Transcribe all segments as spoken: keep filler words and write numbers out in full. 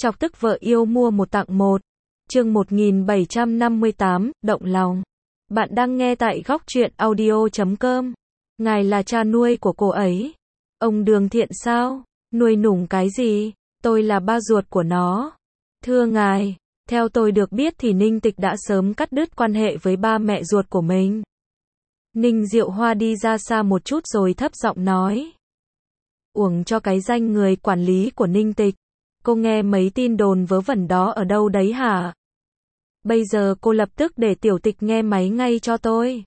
Chọc tức vợ yêu mua một tặng một. Chương một nghìn bảy trăm năm mươi tám, động lòng. Bạn đang nghe tại góc truyện audio chấm com. Ngài là cha nuôi của cô ấy. Ông Đường Thiện sao? Nuôi nủng cái gì? Tôi là ba ruột của nó. Thưa ngài, theo tôi được biết thì Ninh Tịch đã sớm cắt đứt quan hệ với ba mẹ ruột của mình. Ninh Diệu Hoa đi ra xa một chút rồi thấp giọng nói. Uổng cho cái danh người quản lý của Ninh Tịch. Cô nghe mấy tin đồn vớ vẩn đó ở đâu đấy hả? Bây giờ cô lập tức để Tiểu Tịch nghe máy ngay cho tôi.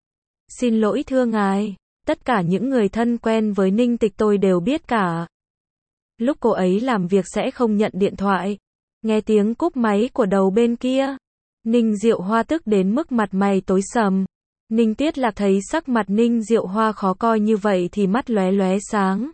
Xin lỗi thưa ngài, tất cả những người thân quen với Ninh Tịch tôi đều biết cả. Lúc cô ấy làm việc sẽ không nhận điện thoại. Nghe tiếng cúp máy của đầu bên kia. Ninh Diệu Hoa tức đến mức mặt mày tối sầm. Ninh Tiết Lạc thấy sắc mặt Ninh Diệu Hoa khó coi như vậy thì mắt lóe lóe sáng.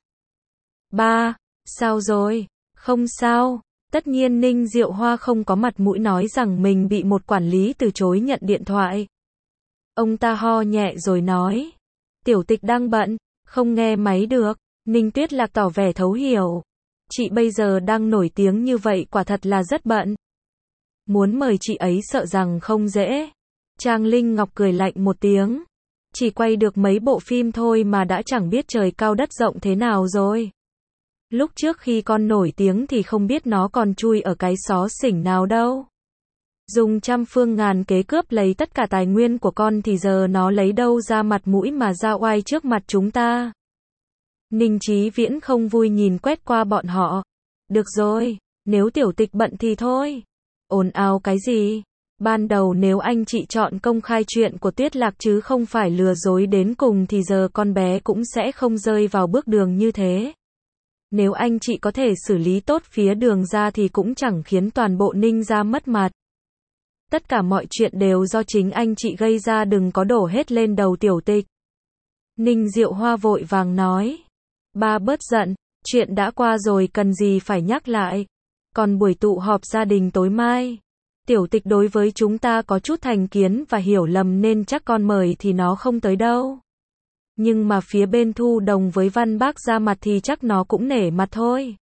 Ba, sao rồi? Không sao. Tất nhiên Ninh Diệu Hoa không có mặt mũi nói rằng mình bị một quản lý từ chối nhận điện thoại. Ông ta ho nhẹ rồi nói. Tiểu Tịch đang bận, không nghe máy được. Ninh Tuyết Lạc tỏ vẻ thấu hiểu. Chị bây giờ đang nổi tiếng như vậy quả thật là rất bận. Muốn mời chị ấy sợ rằng không dễ. Trang Linh Ngọc cười lạnh một tiếng. Chỉ quay được mấy bộ phim thôi mà đã chẳng biết trời cao đất rộng thế nào rồi. Lúc trước khi con nổi tiếng thì không biết nó còn chui ở cái xó xỉnh nào đâu. Dùng trăm phương ngàn kế cướp lấy tất cả tài nguyên của con thì giờ nó lấy đâu ra mặt mũi mà ra oai trước mặt chúng ta. Ninh Chí Viễn không vui nhìn quét qua bọn họ. Được rồi, nếu Tiểu Tịch bận thì thôi. Ồn ào cái gì? Ban đầu nếu anh chị chọn công khai chuyện của Tuyết Lạc chứ không phải lừa dối đến cùng thì giờ con bé cũng sẽ không rơi vào bước đường như thế. Nếu anh chị có thể xử lý tốt phía Đường ra thì cũng chẳng khiến toàn bộ Ninh gia mất mặt. Tất cả mọi chuyện đều do chính anh chị gây ra, đừng có đổ hết lên đầu Tiểu Tịch. Ninh Diệu Hoa vội vàng nói. Ba bớt giận, chuyện đã qua rồi cần gì phải nhắc lại. Còn buổi tụ họp gia đình tối mai, Tiểu Tịch đối với chúng ta có chút thành kiến và hiểu lầm nên chắc con mời thì nó không tới đâu. Nhưng mà phía bên Thu Đồng với Văn Bác ra mặt thì chắc nó cũng nể mặt thôi.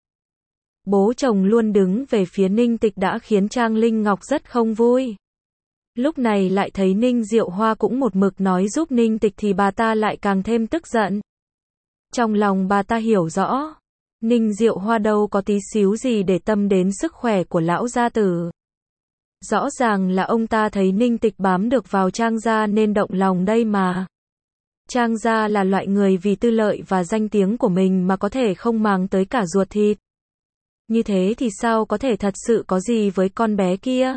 Bố chồng luôn đứng về phía Ninh Tịch đã khiến Trang Linh Ngọc rất không vui. Lúc này lại thấy Ninh Diệu Hoa cũng một mực nói giúp Ninh Tịch thì bà ta lại càng thêm tức giận. Trong lòng bà ta hiểu rõ, Ninh Diệu Hoa đâu có tí xíu gì để tâm đến sức khỏe của lão gia tử. Rõ ràng là ông ta thấy Ninh Tịch bám được vào Trang gia nên động lòng đây mà. Trang gia là loại người vì tư lợi và danh tiếng của mình mà có thể không màng tới cả ruột thịt. Như thế thì sao có thể thật sự có gì với con bé kia?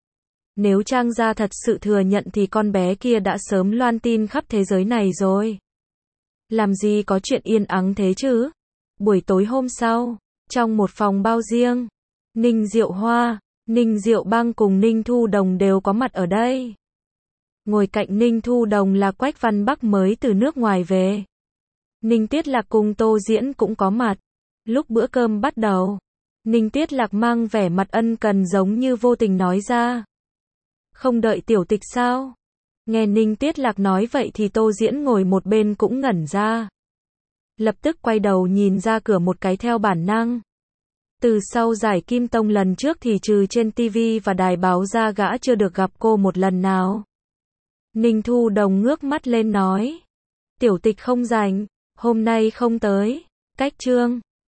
Nếu Trang gia thật sự thừa nhận thì con bé kia đã sớm loan tin khắp thế giới này rồi. Làm gì có chuyện yên ắng thế chứ? Buổi tối hôm sau, trong một phòng bao riêng, Ninh Diệu Hoa, Ninh Diệu Bang cùng Ninh Thu Đồng đều có mặt ở đây. Ngồi cạnh Ninh Thu Đồng là Quách Văn Bắc mới từ nước ngoài về. Ninh Tiết Lạc cùng Tô Diễn cũng có mặt. Lúc bữa cơm bắt đầu, Ninh Tiết Lạc mang vẻ mặt ân cần giống như vô tình nói ra. Không đợi Tiểu Tịch sao? Nghe Ninh Tiết Lạc nói vậy thì Tô Diễn ngồi một bên cũng ngẩn ra. Lập tức quay đầu nhìn ra cửa một cái theo bản năng. Từ sau giải Kim Tông lần trước thì trừ trên ti vi và đài báo ra gã chưa được gặp cô một lần nào. Ninh Thu Đồng ngước mắt lên nói. Tiểu Tịch không rảnh, hôm nay không tới. Cách chương.